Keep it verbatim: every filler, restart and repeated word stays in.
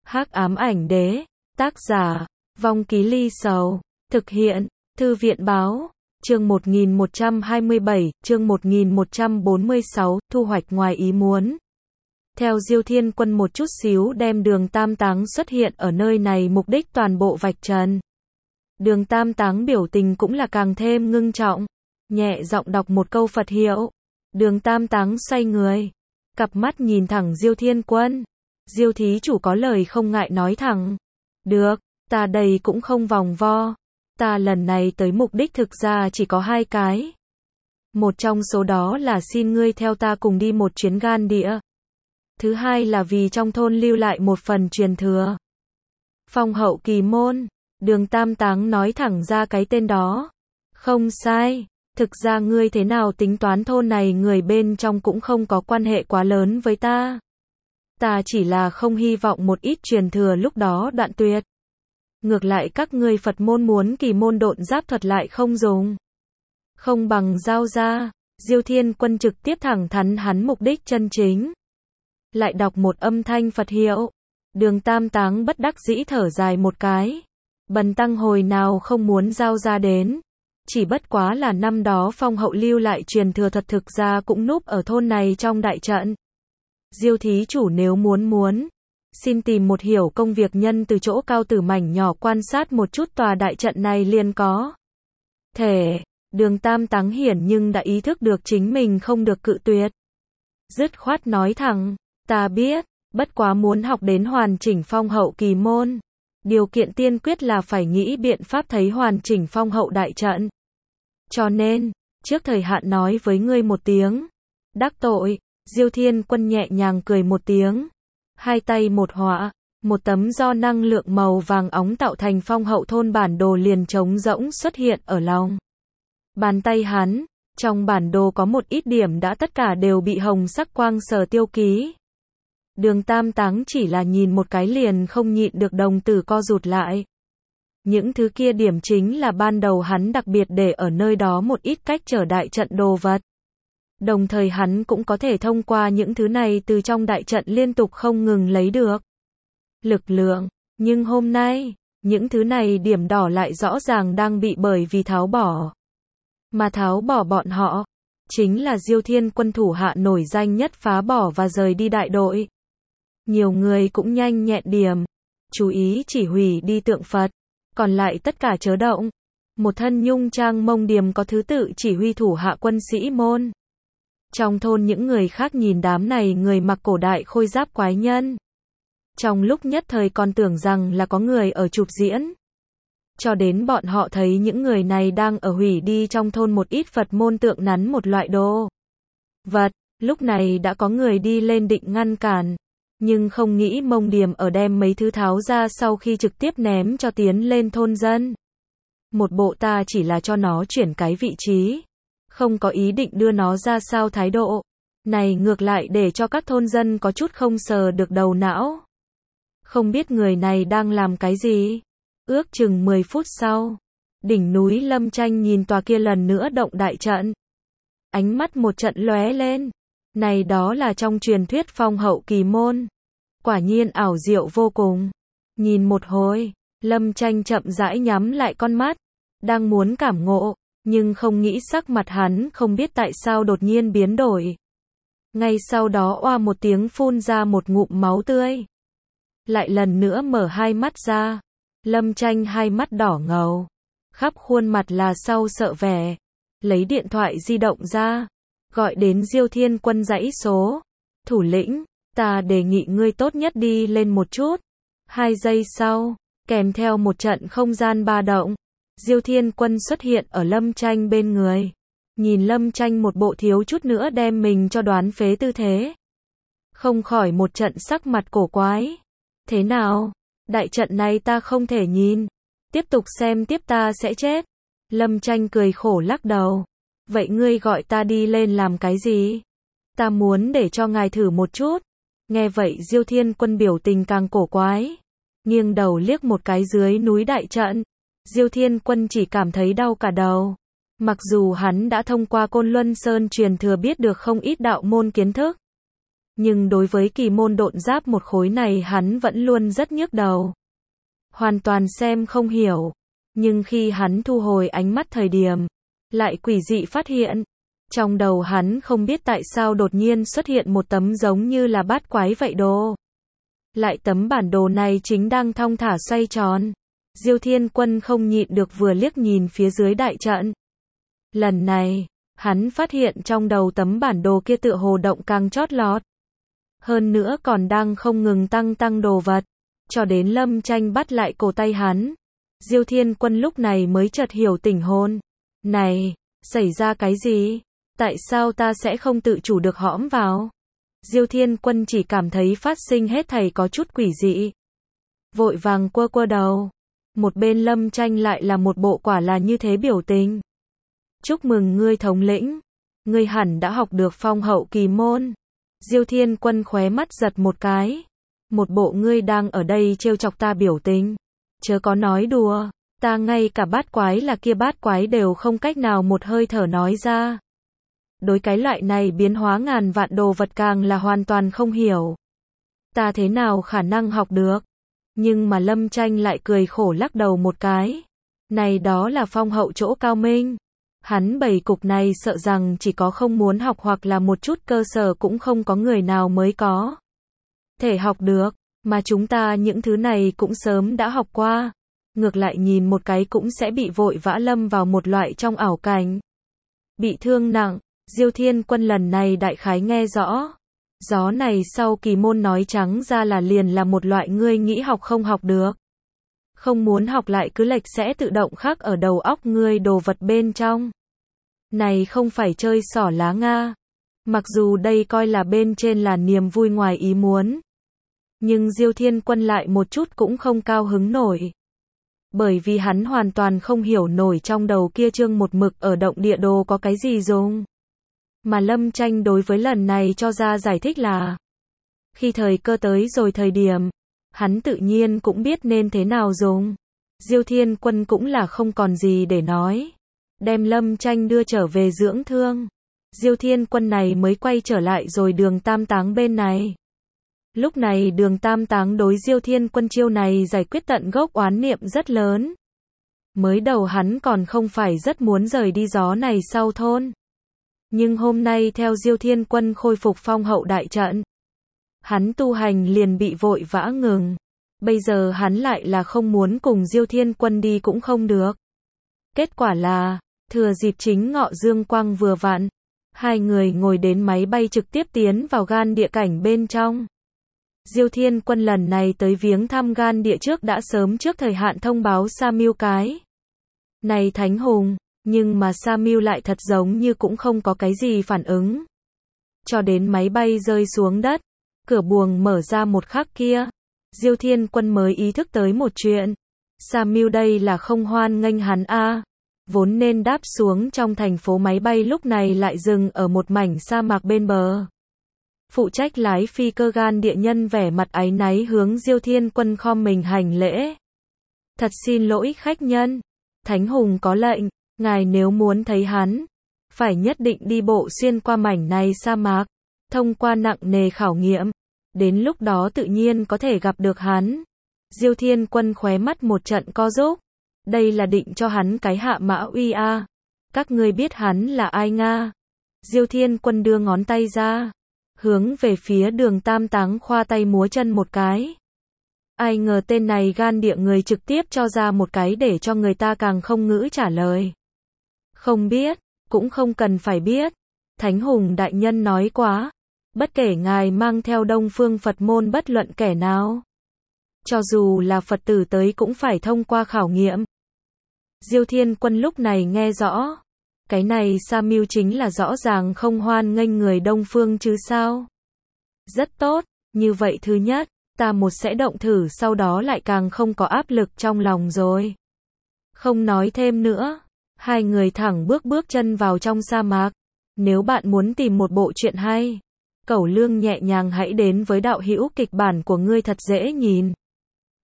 Hắc ám ảnh đế, tác giả, Vong Ký Ly Sầu, thực hiện, Thư viện báo, chương một nghìn một trăm hai mươi bảy, chương một nghìn một trăm bốn mươi sáu, thu hoạch ngoài ý muốn. Theo Diêu Thiên Quân một chút xíu đem Đường Tam Táng xuất hiện ở nơi này mục đích toàn bộ vạch trần. Đường Tam Táng biểu tình cũng là càng thêm ngưng trọng, nhẹ giọng đọc một câu Phật hiệu. Đường Tam Táng xoay người, cặp mắt nhìn thẳng Diêu Thiên Quân. Diêu thí chủ có lời không ngại nói thẳng. Được, ta đây cũng không vòng vo. Ta lần này tới mục đích thực ra chỉ có hai cái. Một trong số đó là xin ngươi theo ta cùng đi một chuyến Gan Địa. Thứ hai là vì trong thôn lưu lại một phần truyền thừa. Phong Hậu Kỳ Môn. Đường Tam Táng nói thẳng ra cái tên đó. Không sai, thực ra ngươi thế nào tính toán thôn này người bên trong cũng không có quan hệ quá lớn với ta. Ta chỉ là không hy vọng một ít truyền thừa lúc đó đoạn tuyệt. Ngược lại các ngươi Phật môn muốn kỳ môn độn giáp thuật lại không dùng. Không bằng giao ra. Diêu Thiên Quân trực tiếp thẳng thắn hắn mục đích chân chính. Lại đọc một âm thanh Phật hiệu. Đường Tam Táng bất đắc dĩ thở dài một cái. Bần tăng hồi nào không muốn giao ra đến. Chỉ bất quá là năm đó Phong Hậu lưu lại truyền thừa thuật thực ra cũng núp ở thôn này trong đại trận. Diêu thí chủ nếu muốn muốn, xin tìm một hiểu công việc nhân từ chỗ cao tử mảnh nhỏ quan sát một chút tòa đại trận này liền có. Thể, Đường Tam Táng hiển nhưng đã ý thức được chính mình không được cự tuyệt. Dứt khoát nói thẳng, ta biết, bất quá muốn học đến hoàn chỉnh Phong Hậu Kỳ Môn. Điều kiện tiên quyết là phải nghĩ biện pháp thấy hoàn chỉnh Phong Hậu đại trận. Cho nên, trước thời hạn nói với ngươi một tiếng. Đắc tội. Diêu Thiên Quân nhẹ nhàng cười một tiếng. Hai tay một họa, một tấm do năng lượng màu vàng óng tạo thành Phong Hậu thôn bản đồ liền trống rỗng xuất hiện ở lòng bàn tay hắn. Trong bản đồ có một ít điểm đã tất cả đều bị hồng sắc quang sở tiêu ký. Đường Tam Táng chỉ là nhìn một cái liền không nhịn được đồng tử co rụt lại. Những thứ kia điểm chính là ban đầu hắn đặc biệt để ở nơi đó một ít cách trở đại trận đồ vật. Đồng thời hắn cũng có thể thông qua những thứ này từ trong đại trận liên tục không ngừng lấy được lực lượng. Nhưng hôm nay, những thứ này điểm đỏ lại rõ ràng đang bị bởi vì tháo bỏ. Mà tháo bỏ bọn họ, chính là Diêu Thiên Quân thủ hạ nổi danh nhất phá bỏ và rời đi đại đội. Nhiều người cũng nhanh nhẹn điểm, chú ý chỉ hủy đi tượng Phật, còn lại tất cả chớ động. Một thân nhung trang mông điềm có thứ tự chỉ huy thủ hạ quân sĩ môn. Trong thôn những người khác nhìn đám này người mặc cổ đại khôi giáp quái nhân. Trong lúc nhất thời còn tưởng rằng là có người ở chụp diễn. Cho đến bọn họ thấy những người này đang ở hủy đi trong thôn một ít Phật môn tượng nắn một loại đồ vật. Lúc này đã có người đi lên định ngăn cản. Nhưng không nghĩ mông điềm ở đem mấy thứ tháo ra sau khi trực tiếp ném cho tiến lên thôn dân. Một bộ ta chỉ là cho nó chuyển cái vị trí. Không có ý định đưa nó ra sao thái độ. Này ngược lại để cho các thôn dân có chút không sờ được đầu não. Không biết người này đang làm cái gì. Ước chừng mười phút sau. Đỉnh núi Lâm Tranh nhìn tòa kia lần nữa động đại trận. Ánh mắt một trận lóe lên. Này đó là trong truyền thuyết Phong Hậu Kỳ Môn. Quả nhiên ảo diệu vô cùng. Nhìn một hồi, Lâm Tranh chậm rãi nhắm lại con mắt. Đang muốn cảm ngộ. Nhưng không nghĩ sắc mặt hắn không biết tại sao đột nhiên biến đổi. Ngay sau đó oa một tiếng phun ra một ngụm máu tươi. Lại lần nữa mở hai mắt ra. Lâm Tranh hai mắt đỏ ngầu. Khắp khuôn mặt là sau sợ vẻ. Lấy điện thoại di động ra. Gọi đến Diêu Thiên Quân dãy số. Thủ lĩnh, ta đề nghị ngươi tốt nhất đi lên một chút. Hai giây sau, kèm theo một trận không gian ba động. Diêu Thiên Quân xuất hiện ở Lâm Tranh bên người. Nhìn Lâm Tranh một bộ thiếu chút nữa đem mình cho đoán phế tư thế. Không khỏi một trận sắc mặt cổ quái. Thế nào? Đại trận này ta không thể nhìn. Tiếp tục xem tiếp ta sẽ chết. Lâm Tranh cười khổ lắc đầu. Vậy ngươi gọi ta đi lên làm cái gì? Ta muốn để cho ngài thử một chút. Nghe vậy Diêu Thiên Quân biểu tình càng cổ quái. Nghiêng đầu liếc một cái dưới núi đại trận. Diêu Thiên Quân chỉ cảm thấy đau cả đầu. Mặc dù hắn đã thông qua Côn Luân Sơn truyền thừa biết được không ít đạo môn kiến thức. Nhưng đối với kỳ môn độn giáp một khối này hắn vẫn luôn rất nhức đầu. Hoàn toàn xem không hiểu. Nhưng khi hắn thu hồi ánh mắt thời điểm, lại quỷ dị phát hiện. Trong đầu hắn không biết tại sao đột nhiên xuất hiện một tấm giống như là bát quái vậy đồ. Lại tấm bản đồ này chính đang thong thả xoay tròn. Diêu Thiên Quân không nhịn được vừa liếc nhìn phía dưới đại trận. Lần này, hắn phát hiện trong đầu tấm bản đồ kia tựa hồ động càng chót lọt. Hơn nữa còn đang không ngừng tăng tăng đồ vật. Cho đến Lâm Tranh bắt lại cổ tay hắn. Diêu Thiên Quân lúc này mới chợt hiểu tỉnh hồn. Này, xảy ra cái gì? Tại sao ta sẽ không tự chủ được hõm vào? Diêu Thiên Quân chỉ cảm thấy phát sinh hết thảy có chút quỷ dị. Vội vàng quơ quơ đầu. Một bên Lâm Tranh lại là một bộ quả là như thế biểu tình. Chúc mừng ngươi thống lĩnh. Ngươi hẳn đã học được phong hậu kỳ môn. Diêu Thiên Quân khóe mắt giật một cái. Một bộ ngươi đang ở đây trêu chọc ta biểu tình. Chớ có nói đùa. Ta ngay cả bát quái là kia bát quái đều không cách nào một hơi thở nói ra. Đối cái loại này biến hóa ngàn vạn đồ vật càng là hoàn toàn không hiểu. Ta thế nào khả năng học được? Nhưng mà Lâm Tranh lại cười khổ lắc đầu một cái. Này đó là phong hậu chỗ cao minh. Hắn bày cục này sợ rằng chỉ có không muốn học hoặc là một chút cơ sở cũng không có người nào mới có thể học được. Mà chúng ta những thứ này cũng sớm đã học qua. Ngược lại nhìn một cái cũng sẽ bị vội vã lâm vào một loại trong ảo cảnh. Bị thương nặng. Diêu Thiên Quân lần này đại khái nghe rõ. Gió này sau kỳ môn nói trắng ra là liền là một loại ngươi nghĩ học không học được. Không muốn học lại cứ lệch sẽ tự động khắc ở đầu óc ngươi đồ vật bên trong. Này không phải chơi xỏ lá Nga. Mặc dù đây coi là bên trên là niềm vui ngoài ý muốn. Nhưng Diêu Thiên Quân lại một chút cũng không cao hứng nổi. Bởi vì hắn hoàn toàn không hiểu nổi trong đầu kia chương một mực ở động địa đồ có cái gì dùng. Mà Lâm Tranh đối với lần này cho ra giải thích là khi thời cơ tới rồi thời điểm, hắn tự nhiên cũng biết nên thế nào dùng. Diêu Thiên Quân cũng là không còn gì để nói. Đem Lâm Tranh đưa trở về dưỡng thương. Diêu Thiên Quân này mới quay trở lại rồi Đường Tam Táng bên này. Lúc này Đường Tam Táng đối Diêu Thiên Quân chiêu này giải quyết tận gốc oán niệm rất lớn. Mới đầu hắn còn không phải rất muốn rời đi gió này sau thôn. Nhưng hôm nay theo Diêu Thiên Quân khôi phục phong hậu đại trận, hắn tu hành liền bị vội vã ngừng. Bây giờ hắn lại là không muốn cùng Diêu Thiên Quân đi cũng không được. Kết quả là, thừa dịp chính ngọ dương quang vừa vặn, hai người ngồi đến máy bay trực tiếp tiến vào gan địa cảnh bên trong. Diêu Thiên Quân lần này tới viếng thăm gan địa trước đã sớm trước thời hạn thông báo Sa Miêu cái này thánh hùng. Nhưng mà Sa Miêu lại thật giống như cũng không có cái gì phản ứng. Cho đến máy bay rơi xuống đất, cửa buồng mở ra một khắc kia, Diêu Thiên Quân mới ý thức tới một chuyện. Sa Miêu đây là không hoan nghênh hắn a. Vốn nên đáp xuống trong thành phố máy bay lúc này lại dừng ở một mảnh sa mạc bên bờ. Phụ trách lái phi cơ gan địa nhân vẻ mặt áy náy hướng Diêu Thiên Quân khom mình hành lễ. Thật xin lỗi khách nhân. Thánh hùng có lệnh. Ngài nếu muốn thấy hắn, phải nhất định đi bộ xuyên qua mảnh này sa mạc, thông qua nặng nề khảo nghiệm, đến lúc đó tự nhiên có thể gặp được hắn. Diêu Thiên Quân khóe mắt một trận co rúm, đây là định cho hắn cái hạ mã uy a. Các ngươi biết hắn là ai Nga? Diêu Thiên Quân đưa ngón tay ra, hướng về phía Đường Tam Táng khoa tay múa chân một cái. Ai ngờ tên này gan địa người trực tiếp cho ra một cái để cho người ta càng không ngữ trả lời. Không biết, cũng không cần phải biết. Thánh hùng đại nhân nói quá. Bất kể ngài mang theo Đông Phương Phật môn bất luận kẻ nào. Cho dù là Phật tử tới cũng phải thông qua khảo nghiệm. Diêu Thiên Quân lúc này nghe rõ. Cái này Sa Miêu chính là rõ ràng không hoan nghênh người Đông Phương chứ sao. Rất tốt, như vậy thứ nhất, ta một sẽ động thử sau đó lại càng không có áp lực trong lòng rồi. Không nói thêm nữa. Hai người thẳng bước bước chân vào trong sa mạc. Nếu bạn muốn tìm một bộ truyện hay, Cẩu Lương nhẹ nhàng hãy đến với đạo hữu kịch bản của ngươi thật dễ nhìn.